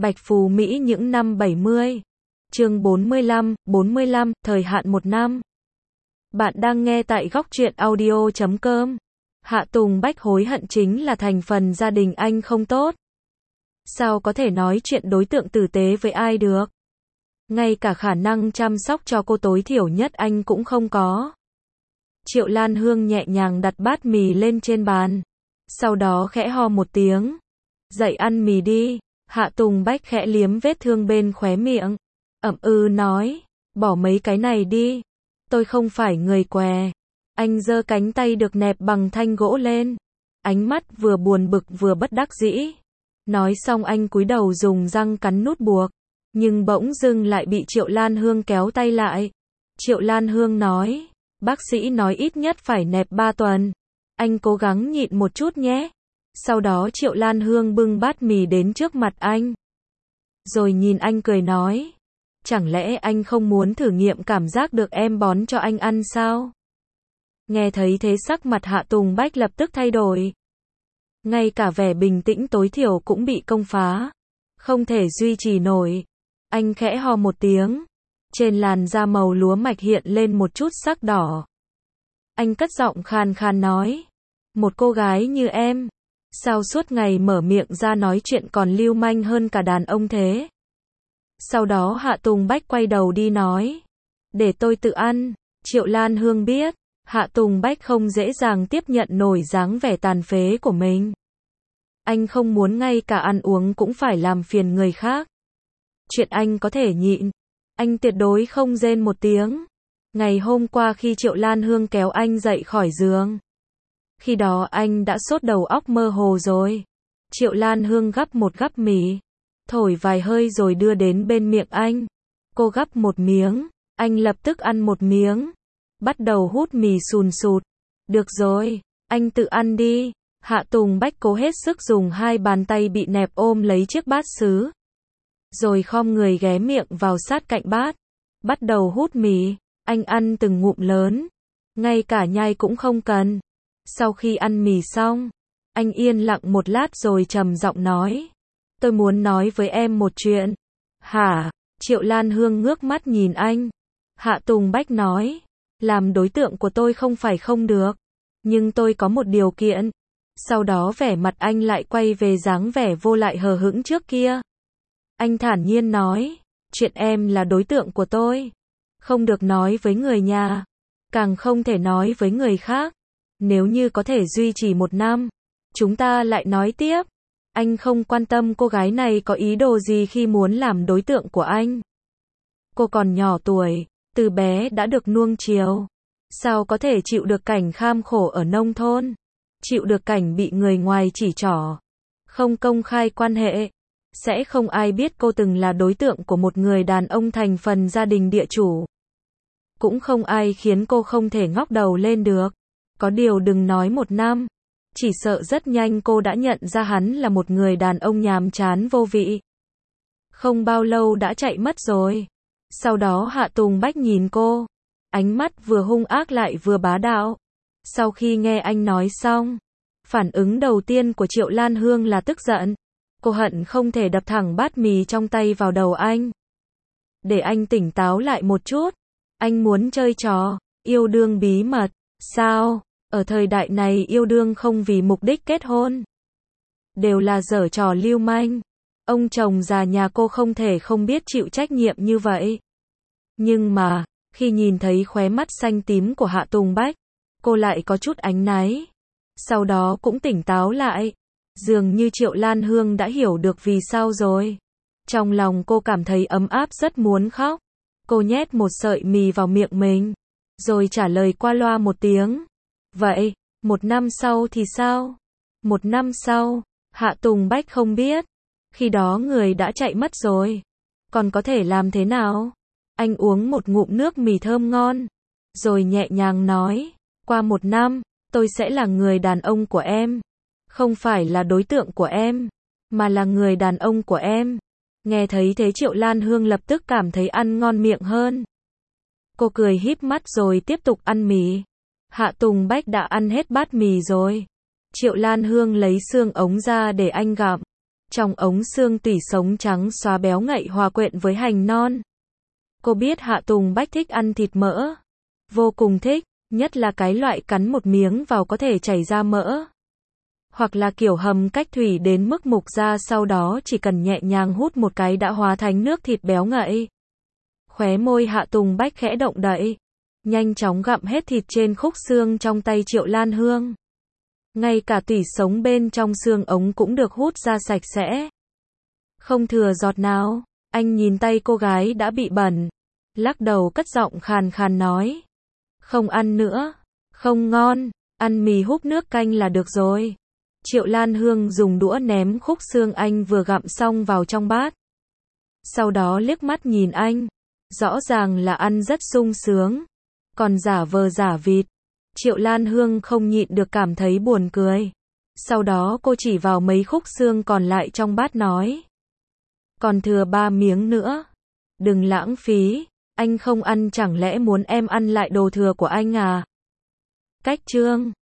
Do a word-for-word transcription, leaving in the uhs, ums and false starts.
Bạch Phú Mỹ những năm bảy mươi. Chương bốn mươi lăm, bốn mươi lăm, thời hạn một năm. Bạn đang nghe tại góc truyện audio chấm com. Hạ Tùng Bách hối hận chính là thành phần gia đình anh không tốt. Sao có thể nói chuyện đối tượng tử tế với ai được? Ngay cả khả năng chăm sóc cho cô tối thiểu nhất anh cũng không có. Triệu Lan Hương nhẹ nhàng đặt bát mì lên trên bàn. Sau đó khẽ ho một tiếng. Dậy ăn mì đi. Hạ Tùng Bách khẽ liếm vết thương bên khóe miệng. Ậm ừ nói. Bỏ mấy cái này đi. Tôi không phải người què. Anh giơ cánh tay được nẹp bằng thanh gỗ lên. Ánh mắt vừa buồn bực vừa bất đắc dĩ. Nói xong anh cúi đầu dùng răng cắn nút buộc. Nhưng bỗng dưng lại bị Triệu Lan Hương kéo tay lại. Triệu Lan Hương nói. Bác sĩ nói ít nhất phải nẹp ba tuần. Anh cố gắng nhịn một chút nhé. Sau đó Triệu Lan Hương bưng bát mì đến trước mặt anh. Rồi nhìn anh cười nói. Chẳng lẽ anh không muốn thử nghiệm cảm giác được em bón cho anh ăn sao? Nghe thấy thế sắc mặt Hạ Tùng Bách lập tức thay đổi. Ngay cả vẻ bình tĩnh tối thiểu cũng bị công phá. Không thể duy trì nổi. Anh khẽ ho một tiếng. Trên làn da màu lúa mạch hiện lên một chút sắc đỏ. Anh cất giọng khàn khàn nói. Một cô gái như em. Sao suốt ngày mở miệng ra nói chuyện còn lưu manh hơn cả đàn ông thế? Sau đó Hạ Tùng Bách quay đầu đi nói. Để tôi tự ăn. Triệu Lan Hương biết. Hạ Tùng Bách không dễ dàng tiếp nhận nổi dáng vẻ tàn phế của mình. Anh không muốn ngay cả ăn uống cũng phải làm phiền người khác. Chuyện anh có thể nhịn. Anh tuyệt đối không rên một tiếng. Ngày hôm qua khi Triệu Lan Hương kéo anh dậy khỏi giường. Khi đó anh đã sốt đầu óc mơ hồ rồi. Triệu Lan Hương gắp một gắp mì. Thổi vài hơi rồi đưa đến bên miệng anh. Cô gắp một miếng. Anh lập tức ăn một miếng. Bắt đầu hút mì sùn sụt. Được rồi, anh tự ăn đi. Hạ Tùng Bách cố hết sức dùng hai bàn tay bị nẹp ôm lấy chiếc bát sứ. Rồi khom người ghé miệng vào sát cạnh bát. Bắt đầu hút mì. Anh ăn từng ngụm lớn. Ngay cả nhai cũng không cần. Sau khi ăn mì xong, anh yên lặng một lát rồi trầm giọng nói. Tôi muốn nói với em một chuyện. Hả? Triệu Lan Hương ngước mắt nhìn anh. Hạ Tùng Bách nói. Làm đối tượng của tôi không phải không được. Nhưng tôi có một điều kiện. Sau đó vẻ mặt anh lại quay về dáng vẻ vô lại hờ hững trước kia. Anh thản nhiên nói. Chuyện em là đối tượng của tôi. Không được nói với người nhà. Càng không thể nói với người khác. Nếu như có thể duy trì một năm, chúng ta lại nói tiếp. Anh không quan tâm cô gái này có ý đồ gì khi muốn làm đối tượng của anh. Cô còn nhỏ tuổi, từ bé đã được nuông chiều. Sao có thể chịu được cảnh kham khổ ở nông thôn? Chịu được cảnh bị người ngoài chỉ trỏ. Không công khai quan hệ. Sẽ không ai biết cô từng là đối tượng của một người đàn ông thành phần gia đình địa chủ. Cũng không ai khiến cô không thể ngóc đầu lên được. Có điều đừng nói một năm. Chỉ sợ rất nhanh cô đã nhận ra hắn là một người đàn ông nhàm chán vô vị. Không bao lâu đã chạy mất rồi. Sau đó Hạ Tùng Bách nhìn cô. Ánh mắt vừa hung ác lại vừa bá đạo. Sau khi nghe anh nói xong, phản ứng đầu tiên của Triệu Lan Hương là tức giận. Cô hận không thể đập thẳng bát mì trong tay vào đầu anh. Để anh tỉnh táo lại một chút. Anh muốn chơi trò yêu đương bí mật. Sao? Ở thời đại này yêu đương không vì mục đích kết hôn. Đều là giở trò lưu manh. Ông chồng già nhà cô không thể không biết chịu trách nhiệm như vậy. Nhưng mà, khi nhìn thấy khóe mắt xanh tím của Hạ Tùng Bách, cô lại có chút áy náy. Sau đó cũng tỉnh táo lại. Dường như Triệu Lan Hương đã hiểu được vì sao rồi. Trong lòng cô cảm thấy ấm áp rất muốn khóc. Cô nhét một sợi mì vào miệng mình. Rồi trả lời qua loa một tiếng. Vậy, một năm sau thì sao? Một năm sau, Hạ Tùng Bách không biết. Khi đó người đã chạy mất rồi. Còn có thể làm thế nào? Anh uống một ngụm nước mì thơm ngon. Rồi nhẹ nhàng nói. Qua một năm, tôi sẽ là người đàn ông của em. Không phải là đối tượng của em. Mà là người đàn ông của em. Nghe thấy thế Triệu Lan Hương lập tức cảm thấy ăn ngon miệng hơn. Cô cười híp mắt rồi tiếp tục ăn mì. Hạ Tùng Bách đã ăn hết bát mì rồi. Triệu Lan Hương lấy xương ống ra để anh gặm. Trong ống xương tủy sống trắng xóa béo ngậy hòa quyện với hành non. Cô biết Hạ Tùng Bách thích ăn thịt mỡ. Vô cùng thích, nhất là cái loại cắn một miếng vào có thể chảy ra mỡ. Hoặc là kiểu hầm cách thủy đến mức mục ra sau đó chỉ cần nhẹ nhàng hút một cái đã hóa thành nước thịt béo ngậy. Khóe môi Hạ Tùng Bách khẽ động đậy. Nhanh chóng gặm hết thịt trên khúc xương trong tay Triệu Lan Hương. Ngay cả tủy sống bên trong xương ống cũng được hút ra sạch sẽ. Không thừa giọt nào. Anh nhìn tay cô gái đã bị bẩn. Lắc đầu cất giọng khàn khàn nói. Không ăn nữa. Không ngon. Ăn mì húp nước canh là được rồi. Triệu Lan Hương dùng đũa ném khúc xương anh vừa gặm xong vào trong bát. Sau đó liếc mắt nhìn anh. Rõ ràng là ăn rất sung sướng. Còn giả vờ giả vịt. Triệu Lan Hương không nhịn được cảm thấy buồn cười. Sau đó cô chỉ vào mấy khúc xương còn lại trong bát nói. Còn thừa ba miếng nữa. Đừng lãng phí. Anh không ăn chẳng lẽ muốn em ăn lại đồ thừa của anh à? Cách chương